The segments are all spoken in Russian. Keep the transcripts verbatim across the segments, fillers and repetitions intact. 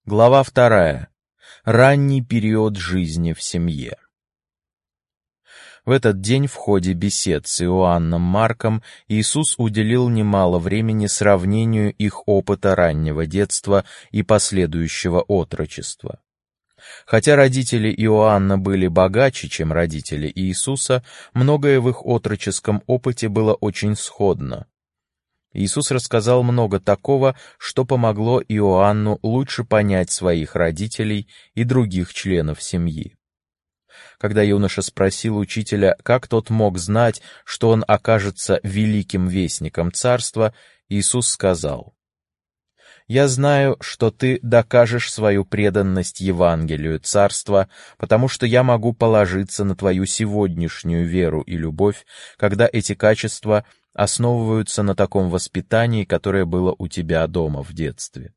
Глава вторая. Ранний период жизни в семье. В этот день в ходе бесед с Иоанном Марком Иисус уделил немало времени сравнению их опыта раннего детства и последующего отрочества. Хотя родители Иоанна были богаче, чем родители Иисуса, многое в их отроческом опыте было очень сходно. Иисус рассказал много такого, что помогло Иоанну лучше понять своих родителей и других членов семьи. Когда юноша спросил учителя, как тот мог знать, что он окажется великим вестником царства, Иисус сказал: «Я знаю, что ты докажешь свою преданность Евангелию царства, потому что я могу положиться на твою сегодняшнюю веру и любовь, когда эти качества основываются на таком воспитании, которое было у тебя дома в детстве.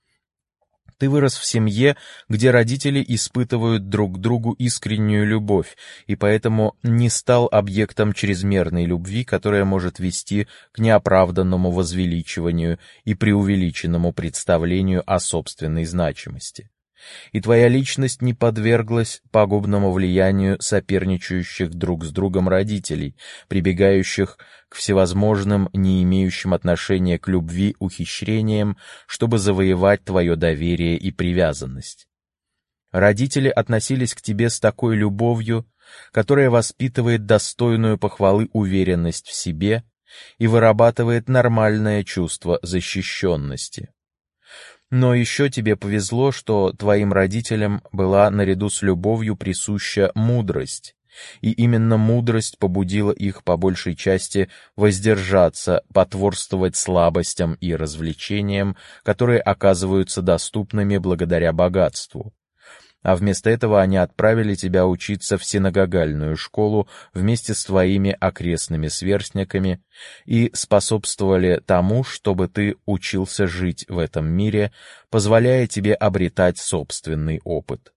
Ты вырос в семье, где родители испытывают друг к другу искреннюю любовь, и поэтому не стал объектом чрезмерной любви, которая может вести к неоправданному возвеличиванию и преувеличенному представлению о собственной значимости. И твоя личность не подверглась пагубному влиянию соперничающих друг с другом родителей, прибегающих к всевозможным, не имеющим отношения к любви, ухищрениям, чтобы завоевать твое доверие и привязанность. Родители относились к тебе с такой любовью, которая воспитывает достойную похвалы уверенность в себе и вырабатывает нормальное чувство защищенности. Но еще тебе повезло, что твоим родителям была наряду с любовью присуща мудрость, и именно мудрость побудила их по большей части воздержаться, потворствовать слабостям и развлечениям, которые оказываются доступными благодаря богатству. А вместо этого они отправили тебя учиться в синагогальную школу вместе с твоими окрестными сверстниками и способствовали тому, чтобы ты учился жить в этом мире, позволяя тебе обретать собственный опыт.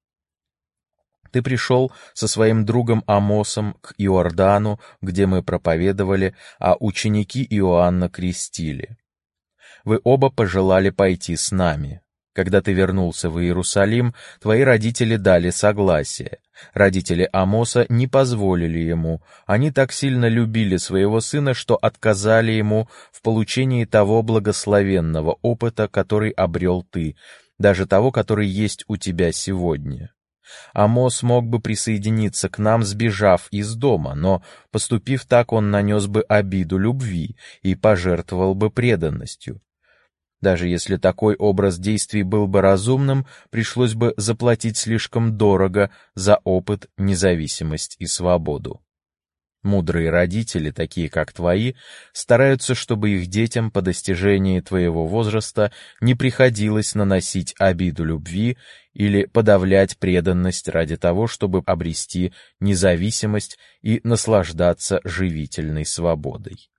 Ты пришел со своим другом Амосом к Иордану, где мы проповедовали, а ученики Иоанна крестили. Вы оба пожелали пойти с нами. Когда ты вернулся в Иерусалим, твои родители дали согласие. Родители Амоса не позволили ему. Они так сильно любили своего сына, что отказали ему в получении того благословенного опыта, который обрел ты, даже того, который есть у тебя сегодня. Амос мог бы присоединиться к нам, сбежав из дома, но, поступив так, он нанес бы обиду любви и пожертвовал бы преданностью. Даже если такой образ действий был бы разумным, пришлось бы заплатить слишком дорого за опыт, независимость и свободу. Мудрые родители, такие как твои, стараются, чтобы их детям по достижении твоего возраста не приходилось наносить обиду любви или подавлять преданность ради того, чтобы обрести независимость и наслаждаться живительной свободой.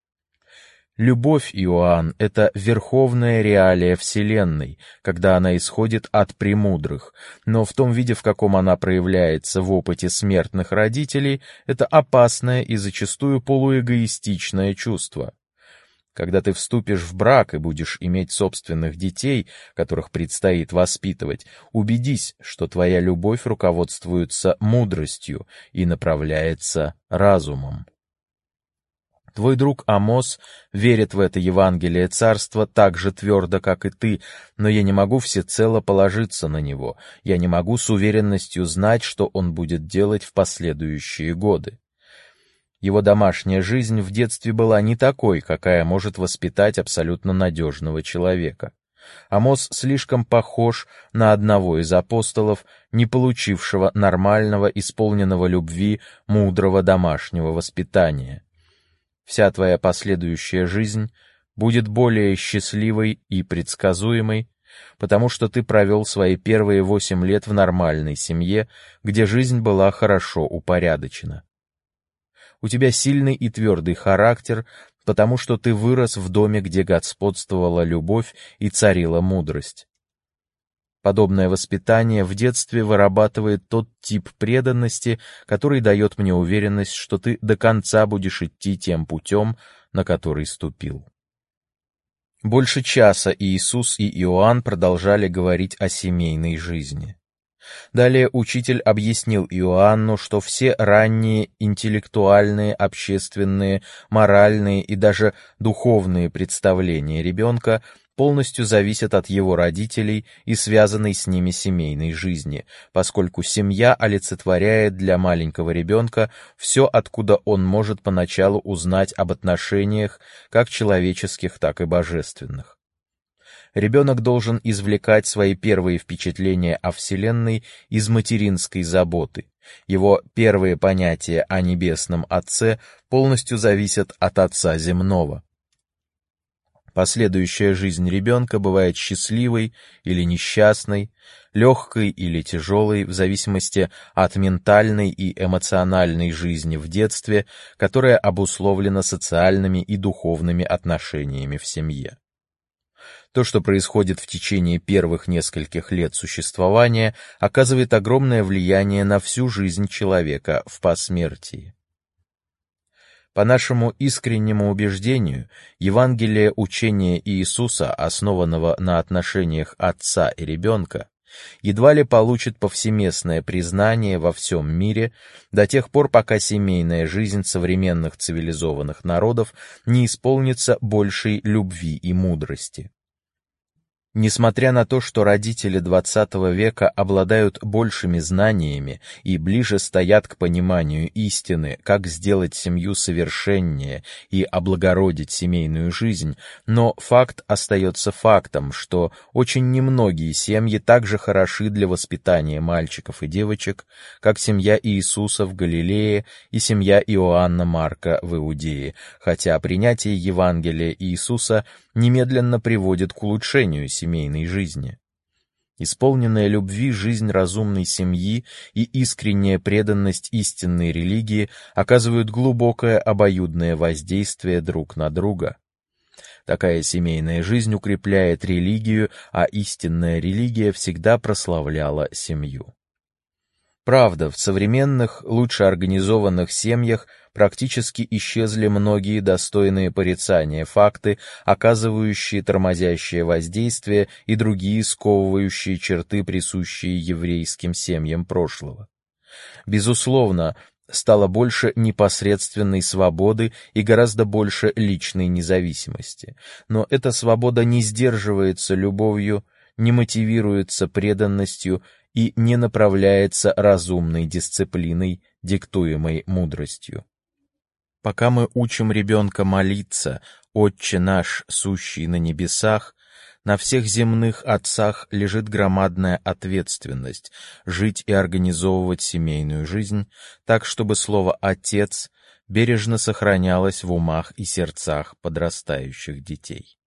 Любовь, Иоанн, — это верховная реалия Вселенной, когда она исходит от премудрых, но в том виде, в каком она проявляется в опыте смертных родителей, это опасное и зачастую полуэгоистичное чувство. Когда ты вступишь в брак и будешь иметь собственных детей, которых предстоит воспитывать, убедись, что твоя любовь руководствуется мудростью и направляется разумом. Твой друг Амос верит в это Евангелие царства так же твердо, как и ты, но я не могу всецело положиться на него, я не могу с уверенностью знать, что он будет делать в последующие годы. Его домашняя жизнь в детстве была не такой, какая может воспитать абсолютно надежного человека. Амос слишком похож на одного из апостолов, не получившего нормального, исполненного любви, мудрого домашнего воспитания. Вся твоя последующая жизнь будет более счастливой и предсказуемой, потому что ты провел свои первые восемь лет в нормальной семье, где жизнь была хорошо упорядочена. У тебя сильный и твердый характер, потому что ты вырос в доме, где господствовала любовь и царила мудрость. Подобное воспитание в детстве вырабатывает тот тип преданности, который дает мне уверенность, что ты до конца будешь идти тем путем, на который ступил. Больше часа Иисус и Иоанн продолжали говорить о семейной жизни. Далее учитель объяснил Иоанну, что все ранние интеллектуальные, общественные, моральные и даже духовные представления ребенка полностью зависят от его родителей и связанной с ними семейной жизни, поскольку семья олицетворяет для маленького ребенка все, откуда он может поначалу узнать об отношениях, как человеческих, так и божественных. Ребенок должен извлекать свои первые впечатления о Вселенной из материнской заботы. Его первые понятия о Небесном Отце полностью зависят от Отца Земного. Последующая жизнь ребенка бывает счастливой или несчастной, легкой или тяжелой, в зависимости от ментальной и эмоциональной жизни в детстве, которая обусловлена социальными и духовными отношениями в семье. То, что происходит в течение первых нескольких лет существования, оказывает огромное влияние на всю жизнь человека в посмертии. По нашему искреннему убеждению, Евангелие учения Иисуса, основанного на отношениях отца и ребенка, едва ли получит повсеместное признание во всем мире до тех пор, пока семейная жизнь современных цивилизованных народов не исполнится большей любви и мудрости. Несмотря на то, что родители двадцатого века обладают большими знаниями и ближе стоят к пониманию истины, как сделать семью совершеннее и облагородить семейную жизнь, но факт остается фактом, что очень немногие семьи так же хороши для воспитания мальчиков и девочек, как семья Иисуса в Галилее и семья Иоанна Марка в Иудее, хотя принятие Евангелия Иисуса немедленно приводит к улучшению семейной жизни. Исполненная любви жизнь разумной семьи и искренняя преданность истинной религии оказывают глубокое обоюдное воздействие друг на друга. Такая семейная жизнь укрепляет религию, а истинная религия всегда прославляла семью. Правда, в современных, лучше организованных семьях практически исчезли многие достойные порицания факты, оказывающие тормозящее воздействие и другие сковывающие черты, присущие еврейским семьям прошлого. Безусловно, стало больше непосредственной свободы и гораздо больше личной независимости. Но эта свобода не сдерживается любовью, не мотивируется преданностью и не направляется разумной дисциплиной, диктуемой мудростью. Пока мы учим ребенка молиться «Отче наш, сущий на небесах», на всех земных отцах лежит громадная ответственность жить и организовывать семейную жизнь так, чтобы слово «отец» бережно сохранялось в умах и сердцах подрастающих детей.